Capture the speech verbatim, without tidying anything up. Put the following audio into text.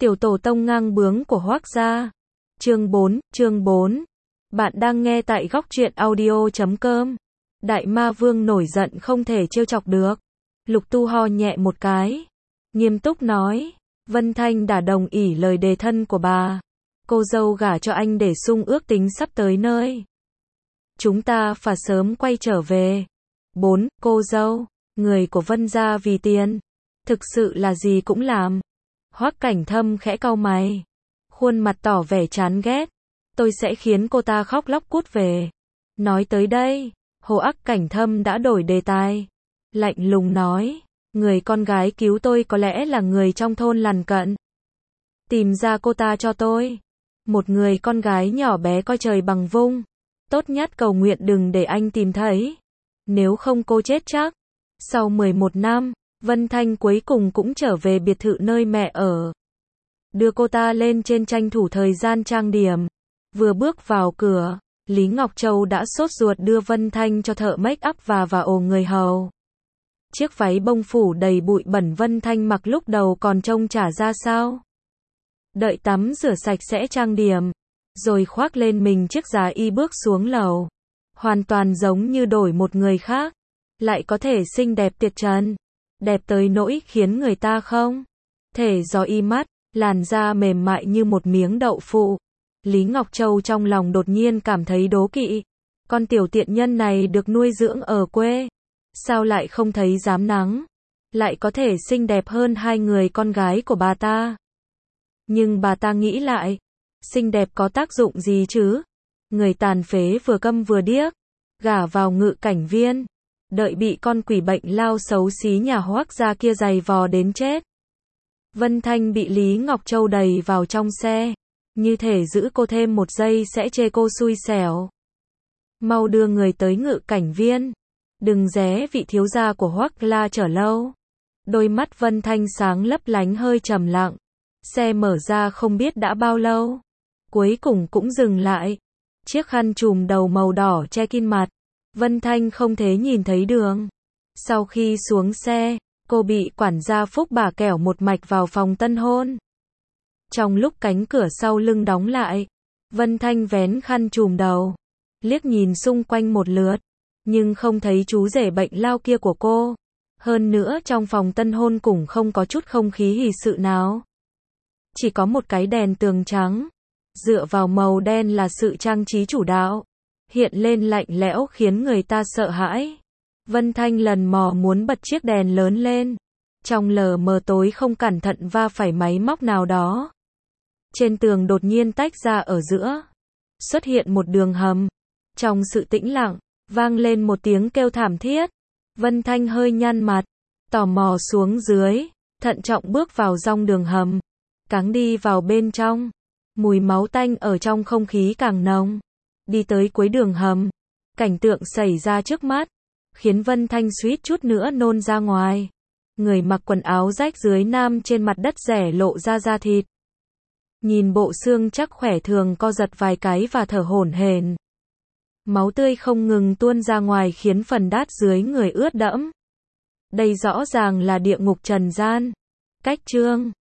Tiểu tổ tông ngang bướng của Hoác gia. Chương bốn, chương bốn. Bạn đang nghe tại góc truyện audio chấm com. Đại ma vương nổi giận không thể trêu chọc được. Lục Tu ho nhẹ một cái, nghiêm túc nói, Vân Thanh đã đồng ý lời đề thân của bà. Cô dâu gả cho anh để sung ước tính sắp tới nơi. Chúng ta phải sớm quay trở về. Bốn, cô dâu, người của Vân gia vì tiền, thực sự là gì cũng làm. Hoắc Cảnh Thâm khẽ cau mày, khuôn mặt tỏ vẻ chán ghét. Tôi sẽ khiến cô ta khóc lóc cút về. Nói tới đây, Hồ Ác Cảnh Thâm đã đổi đề tài, lạnh lùng nói, người con gái cứu tôi có lẽ là người trong thôn lằn cận. Tìm ra cô ta cho tôi. Một người con gái nhỏ bé coi trời bằng vung. Tốt nhất cầu nguyện đừng để anh tìm thấy. Nếu không cô chết chắc. Sau mười một năm, Vân Thanh cuối cùng cũng trở về biệt thự nơi mẹ ở. Đưa cô ta lên trên tranh thủ thời gian trang điểm. Vừa bước vào cửa, Lý Ngọc Châu đã sốt ruột đưa Vân Thanh cho thợ make up và vào ổ người hầu. Chiếc váy bông phủ đầy bụi bẩn Vân Thanh mặc lúc đầu còn trông chả ra sao. Đợi tắm rửa sạch sẽ trang điểm, rồi khoác lên mình chiếc giá y bước xuống lầu. Hoàn toàn giống như đổi một người khác, lại có thể xinh đẹp tuyệt trần, đẹp tới nỗi khiến người ta không thể giò y mắt, làn da mềm mại như một miếng đậu phụ. Lý Ngọc Châu trong lòng đột nhiên cảm thấy đố kỵ. Con tiểu tiện nhân này được nuôi dưỡng ở quê, sao lại không thấy dám nắng, lại có thể xinh đẹp hơn hai người con gái của bà ta. Nhưng bà ta nghĩ lại, xinh đẹp có tác dụng gì chứ? Người tàn phế vừa câm vừa điếc, gả vào ngự cảnh viên, đợi bị con quỷ bệnh lao xấu xí nhà Hoác gia kia giày vò đến chết. Vân Thanh bị Lý Ngọc Châu đẩy vào trong xe, như thể giữ cô thêm một giây sẽ chê cô xui xẻo. Mau đưa người tới ngự cảnh viên, đừng ré vị thiếu gia của Hoác la chờ lâu. Đôi mắt Vân Thanh sáng lấp lánh hơi trầm lặng. Xe mở ra không biết đã bao lâu, cuối cùng cũng dừng lại. Chiếc khăn trùm đầu màu đỏ che kín mặt, Vân Thanh không thể nhìn thấy đường. Sau khi xuống xe, cô bị quản gia Phúc bà kẻo một mạch vào phòng tân hôn. Trong lúc cánh cửa sau lưng đóng lại, Vân Thanh vén khăn trùm đầu, liếc nhìn xung quanh một lượt, nhưng không thấy chú rể bệnh lao kia của cô. Hơn nữa trong phòng tân hôn cũng không có chút không khí hỉ sự nào. Chỉ có một cái đèn tường trắng, dựa vào màu đen là sự trang trí chủ đạo, hiện lên lạnh lẽo khiến người ta sợ hãi. Vân Thanh lần mò muốn bật chiếc đèn lớn lên, trong lờ mờ tối không cẩn thận va phải máy móc nào đó. Trên tường đột nhiên tách ra ở giữa, xuất hiện một đường hầm. Trong sự tĩnh lặng, vang lên một tiếng kêu thảm thiết. Vân Thanh hơi nhăn mặt, tò mò xuống dưới, thận trọng bước vào dòng đường hầm. Cáng đi vào bên trong, mùi máu tanh ở trong không khí càng nồng. Đi tới cuối đường hầm, cảnh tượng xảy ra trước mắt khiến Vân Thanh suýt chút nữa nôn ra ngoài. Người mặc quần áo rách dưới nam trên mặt đất rẻ lộ ra da thịt. Nhìn bộ xương chắc khỏe thường co giật vài cái và thở hổn hển. Máu tươi không ngừng tuôn ra ngoài khiến phần đát dưới người ướt đẫm. Đây rõ ràng là địa ngục trần gian. Cách chương